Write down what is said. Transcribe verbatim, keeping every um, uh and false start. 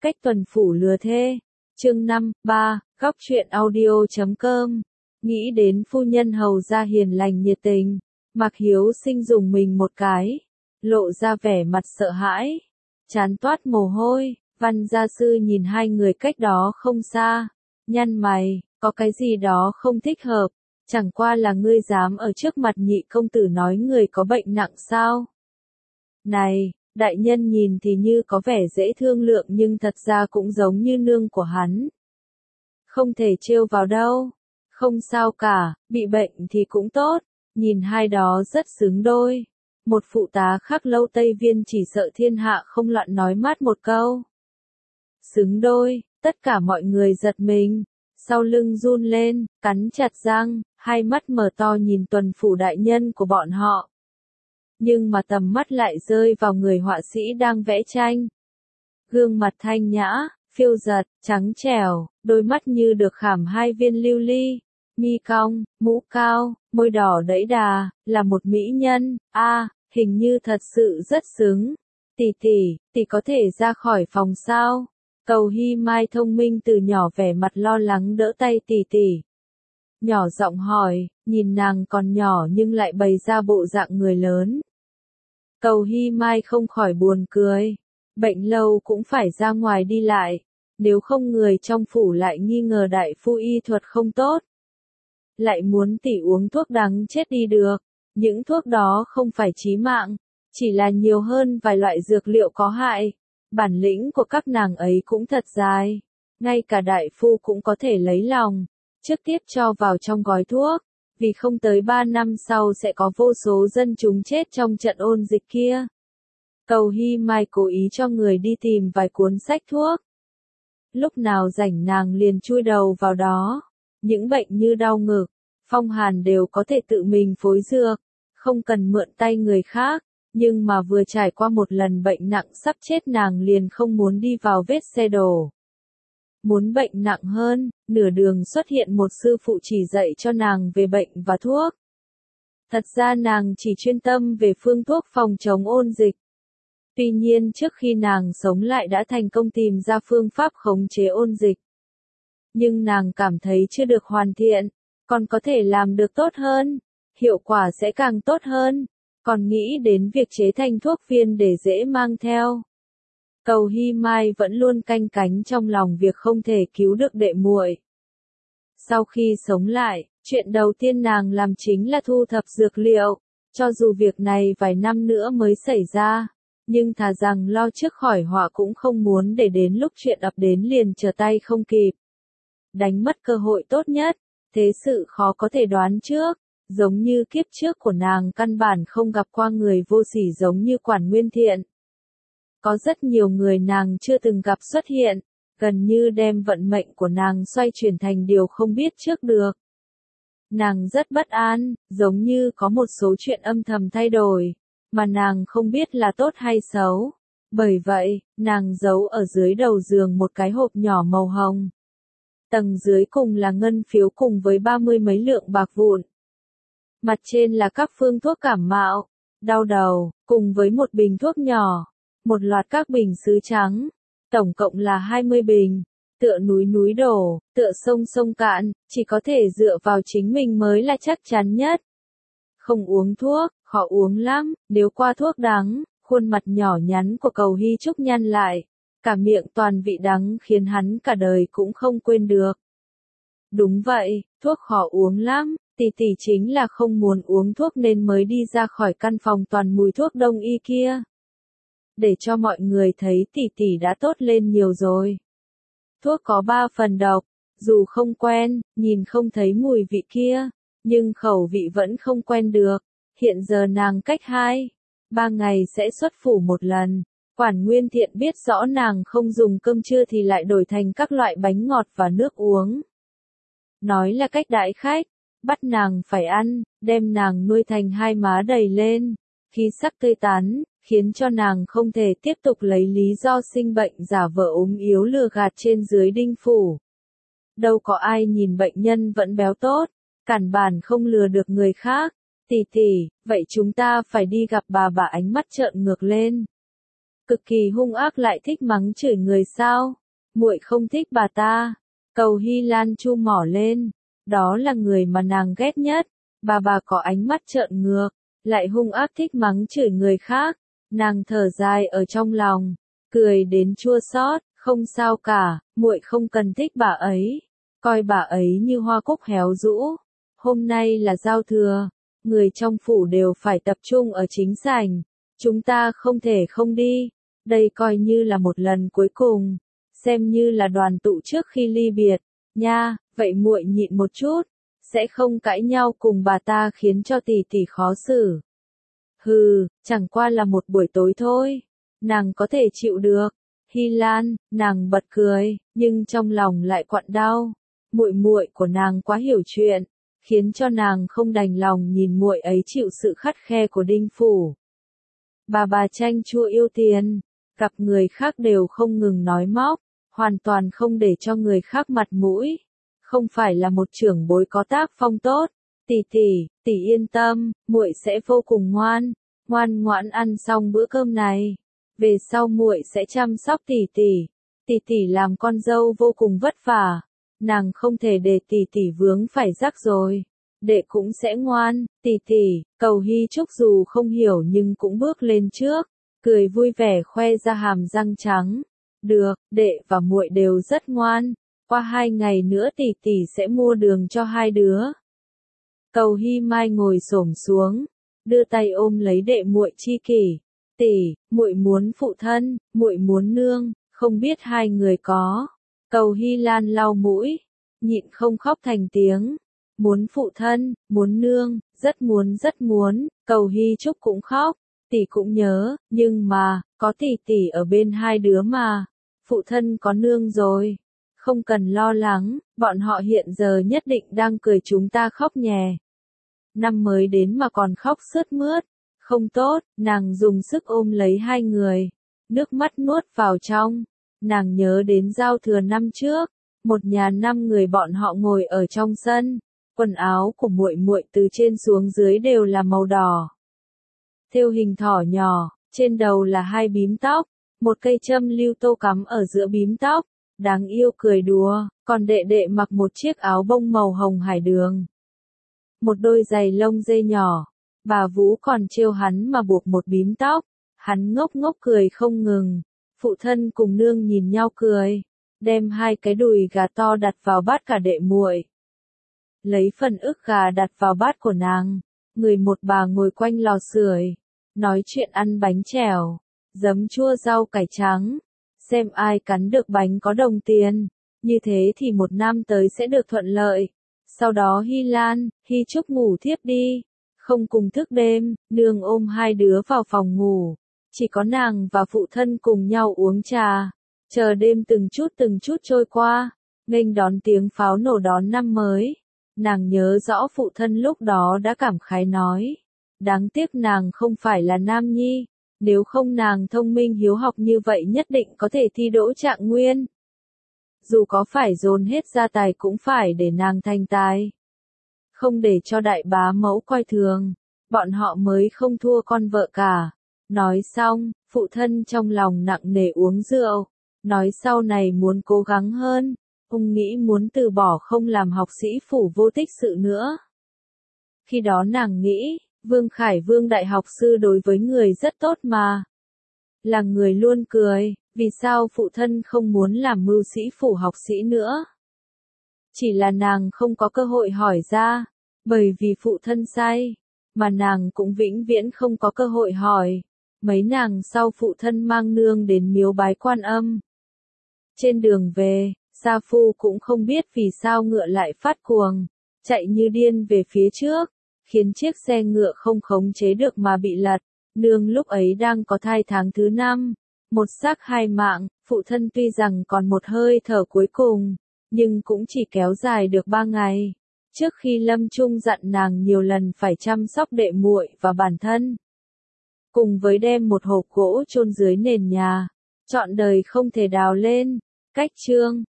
Cách tuần phủ lừa thê. Chương năm, ba, góc truyện audio chấm com. Nghĩ đến phu nhân hầu gia hiền lành nhiệt tình, Mạc Hiếu Sinh dùng mình một cái, lộ ra vẻ mặt sợ hãi, trán toát mồ hôi. Văn gia sư nhìn hai người cách đó không xa, nhăn mày, có cái gì đó không thích hợp, chẳng qua là ngươi dám ở trước mặt nhị công tử nói người có bệnh nặng sao? Này, đại nhân nhìn thì như có vẻ dễ thương lượng nhưng thật ra cũng giống như nương của hắn. Không thể trêu vào đâu. Không sao cả, bị bệnh thì cũng tốt, nhìn hai đó rất xứng đôi. Một phụ tá khắc lâu Tây Viên chỉ sợ thiên hạ không loạn nói mát một câu. Xứng đôi, tất cả mọi người giật mình, sau lưng run lên, cắn chặt răng, hai mắt mở to nhìn tuần phủ đại nhân của bọn họ. Nhưng mà tầm mắt lại rơi vào người họa sĩ đang vẽ tranh. Gương mặt thanh nhã, phiêu giật, trắng trẻo, đôi mắt như được khảm hai viên lưu ly, mi cong, mũ cao, môi đỏ đẫy đà, là một mỹ nhân, a, à, hình như thật sự rất xứng. Tỷ tỷ, tỷ có thể ra khỏi phòng sao? Cầu Hy Mai thông minh từ nhỏ vẻ mặt lo lắng đỡ tay tỷ tỷ. Nhỏ giọng hỏi, nhìn nàng còn nhỏ nhưng lại bày ra bộ dạng người lớn. Cầu Hy Mai không khỏi buồn cười. Bệnh lâu cũng phải ra ngoài đi lại, nếu không người trong phủ lại nghi ngờ đại phu y thuật không tốt. Lại muốn tỷ uống thuốc đắng chết đi được, những thuốc đó không phải chí mạng, chỉ là nhiều hơn vài loại dược liệu có hại. Bản lĩnh của các nàng ấy cũng thật dài, ngay cả đại phu cũng có thể lấy lòng, trước tiếp cho vào trong gói thuốc, vì không tới ba năm sau sẽ có vô số dân chúng chết trong trận ôn dịch kia. Cầu Hy Mai cố ý cho người đi tìm vài cuốn sách thuốc. Lúc nào rảnh nàng liền chui đầu vào đó, những bệnh như đau ngực, phong hàn đều có thể tự mình phối dược, không cần mượn tay người khác. Nhưng mà vừa trải qua một lần bệnh nặng sắp chết nàng liền không muốn đi vào vết xe đổ. Muốn bệnh nặng hơn, nửa đường xuất hiện một sư phụ chỉ dạy cho nàng về bệnh và thuốc. Thật ra nàng chỉ chuyên tâm về phương thuốc phòng chống ôn dịch. Tuy nhiên trước khi nàng sống lại đã thành công tìm ra phương pháp khống chế ôn dịch. Nhưng nàng cảm thấy chưa được hoàn thiện, còn có thể làm được tốt hơn, hiệu quả sẽ càng tốt hơn. Còn nghĩ đến việc chế thành thuốc viên để dễ mang theo. Cầu Hy Mai vẫn luôn canh cánh trong lòng việc không thể cứu được đệ muội. Sau khi sống lại, chuyện đầu tiên nàng làm chính là thu thập dược liệu, cho dù việc này vài năm nữa mới xảy ra, nhưng thà rằng lo trước khỏi họa cũng không muốn để đến lúc chuyện ập đến liền trở tay không kịp. Đánh mất cơ hội tốt nhất, thế sự khó có thể đoán trước. Giống như kiếp trước của nàng căn bản không gặp qua người vô sỉ giống như Quản Nguyên Thiện. Có rất nhiều người nàng chưa từng gặp xuất hiện, gần như đem vận mệnh của nàng xoay chuyển thành điều không biết trước được. Nàng rất bất an, giống như có một số chuyện âm thầm thay đổi, mà nàng không biết là tốt hay xấu. Bởi vậy, nàng giấu ở dưới đầu giường một cái hộp nhỏ màu hồng. Tầng dưới cùng là ngân phiếu cùng với ba mươi mấy lượng bạc vụn. Mặt trên là các phương thuốc cảm mạo, đau đầu, cùng với một bình thuốc nhỏ, một loạt các bình sứ trắng, tổng cộng là hai mươi bình, tựa núi núi đổ, tựa sông sông cạn, chỉ có thể dựa vào chính mình mới là chắc chắn nhất. Không uống thuốc, khó uống lắm, nếu qua thuốc đắng, khuôn mặt nhỏ nhắn của Cầu Hy Trúc nhăn lại, cả miệng toàn vị đắng khiến hắn cả đời cũng không quên được. Đúng vậy, thuốc khó uống lắm. Tỷ tỷ chính là không muốn uống thuốc nên mới đi ra khỏi căn phòng toàn mùi thuốc đông y kia. Để cho mọi người thấy tỷ tỷ đã tốt lên nhiều rồi. Thuốc có ba phần độc, dù không quen, nhìn không thấy mùi vị kia, nhưng khẩu vị vẫn không quen được. Hiện giờ nàng cách hai, ba ngày sẽ xuất phủ một lần. Quản Nguyên Thiện biết rõ nàng không dùng cơm trưa thì lại đổi thành các loại bánh ngọt và nước uống. Nói là cách đãi khách. Bắt nàng phải ăn, đem nàng nuôi thành hai má đầy lên, khí sắc tươi tắn, khiến cho nàng không thể tiếp tục lấy lý do sinh bệnh giả vờ ốm yếu lừa gạt trên dưới đinh phủ. Đâu có ai nhìn bệnh nhân vẫn béo tốt, cản bản không lừa được người khác. Tỷ tỷ, vậy chúng ta phải đi gặp bà bà ánh mắt trợn ngược lên. cực kỳ hung ác lại thích mắng chửi người sao? Muội không thích bà ta. Cầu Hy Lan chu mỏ lên, đó là người mà nàng ghét nhất. Bà bà có ánh mắt trợn ngược, lại hung ác thích mắng chửi người khác. Nàng thở dài ở trong lòng, cười đến chua xót, không sao cả, muội không cần thích bà ấy, coi bà ấy như hoa cúc héo rũ. Hôm nay là giao thừa, người trong phủ đều phải tập trung ở chính sảnh, chúng ta không thể không đi, đây coi như là một lần cuối cùng, xem như là đoàn tụ trước khi ly biệt, nha, vậy muội nhịn một chút, sẽ không cãi nhau cùng bà ta khiến cho tỷ tỷ khó xử. Hừ, chẳng qua là một buổi tối thôi, nàng có thể chịu được. Hy Lan, nàng bật cười, nhưng trong lòng lại quặn đau. Muội muội của nàng quá hiểu chuyện, khiến cho nàng không đành lòng nhìn muội ấy chịu sự khắt khe của Đinh phủ. Bà bà chanh chua yêu tiền, gặp người khác đều không ngừng nói móc, hoàn toàn không để cho người khác mặt mũi. Không phải là một trưởng bối có tác phong tốt. Tỷ tỷ, tỷ yên tâm, muội sẽ vô cùng ngoan, ngoan ngoãn ăn xong bữa cơm này. Về sau muội sẽ chăm sóc tỷ tỷ. Tỷ tỷ làm con dâu vô cùng vất vả, nàng không thể để tỷ tỷ vướng phải rắc rồi. Đệ cũng sẽ ngoan, tỷ tỷ. Cầu Hy Trúc dù không hiểu nhưng cũng bước lên trước, cười vui vẻ khoe ra hàm răng trắng. Được, đệ và muội đều rất ngoan. Qua hai ngày nữa tỷ tỷ sẽ mua đường cho hai đứa. Cầu Hy Mai ngồi xổm xuống, đưa tay ôm lấy đệ muội chi kỷ. Tỷ, muội muốn phụ thân, muội muốn nương, không biết hai người có. Cầu Hy Lan lau mũi, nhịn không khóc thành tiếng. Muốn phụ thân, muốn nương, rất muốn rất muốn. Cầu Hy Trúc cũng khóc, tỷ cũng nhớ, nhưng mà, có tỷ tỷ ở bên hai đứa mà. Phụ thân có nương rồi. Không cần lo lắng, bọn họ hiện giờ nhất định đang cười chúng ta khóc nhè. Năm mới đến mà còn khóc sướt mướt. Không tốt, nàng dùng sức ôm lấy hai người. Nước mắt nuốt vào trong. Nàng nhớ đến giao thừa năm trước. Một nhà năm người bọn họ ngồi ở trong sân. Quần áo của muội muội từ trên xuống dưới đều là màu đỏ. Thêu hình thỏ nhỏ, trên đầu là hai bím tóc. Một cây châm lưu tô cắm ở giữa bím tóc. Đáng yêu cười đùa, còn đệ đệ mặc một chiếc áo bông màu hồng hải đường. Một đôi giày lông dê nhỏ, bà Vũ còn trêu hắn mà buộc một bím tóc, hắn ngốc ngốc cười không ngừng. Phụ thân cùng nương nhìn nhau cười, đem hai cái đùi gà to đặt vào bát cả đệ muội. Lấy phần ức gà đặt vào bát của nàng, người một bà ngồi quanh lò sưởi, nói chuyện ăn bánh chèo, giấm chua rau cải trắng. Xem ai cắn được bánh có đồng tiền, như thế thì một năm tới sẽ được thuận lợi. Sau đó Hy Lan, Hy Trúc ngủ thiếp đi, không cùng thức đêm, nương ôm hai đứa vào phòng ngủ. Chỉ có nàng và phụ thân cùng nhau uống trà, chờ đêm từng chút từng chút trôi qua, nghênh đón tiếng pháo nổ đón năm mới. Nàng nhớ rõ phụ thân lúc đó đã cảm khái nói, đáng tiếc nàng không phải là nam nhi. Nếu không nàng thông minh hiếu học như vậy nhất định có thể thi đỗ trạng nguyên. Dù có phải dồn hết gia tài cũng phải để nàng thành tài. Không để cho đại bá mẫu coi thường, bọn họ mới không thua con vợ cả. Nói xong, phụ thân trong lòng nặng nề uống rượu, nói sau này muốn cố gắng hơn, ông nghĩ muốn từ bỏ không làm học sĩ phủ vô tích sự nữa. Khi đó nàng nghĩ, Vương Khải Vương đại học sư đối với người rất tốt mà. Là người luôn cười, vì sao phụ thân không muốn làm mưu sĩ phủ học sĩ nữa? Chỉ là nàng không có cơ hội hỏi ra, bởi vì phụ thân sai, mà nàng cũng vĩnh viễn không có cơ hội hỏi. Mấy nàng sau phụ thân mang nương đến miếu bái Quan Âm. Trên đường về, Sa Phu cũng không biết vì sao ngựa lại phát cuồng, chạy như điên về phía trước, khiến chiếc xe ngựa không khống chế được mà bị lật. Nương lúc ấy đang có thai tháng thứ năm, một xác hai mạng, phụ thân tuy rằng còn một hơi thở cuối cùng, nhưng cũng chỉ kéo dài được ba ngày. Trước khi lâm chung dặn nàng nhiều lần phải chăm sóc đệ muội và bản thân. Cùng với đem một hộp gỗ chôn dưới nền nhà, trọn đời không thể đào lên. Cách chương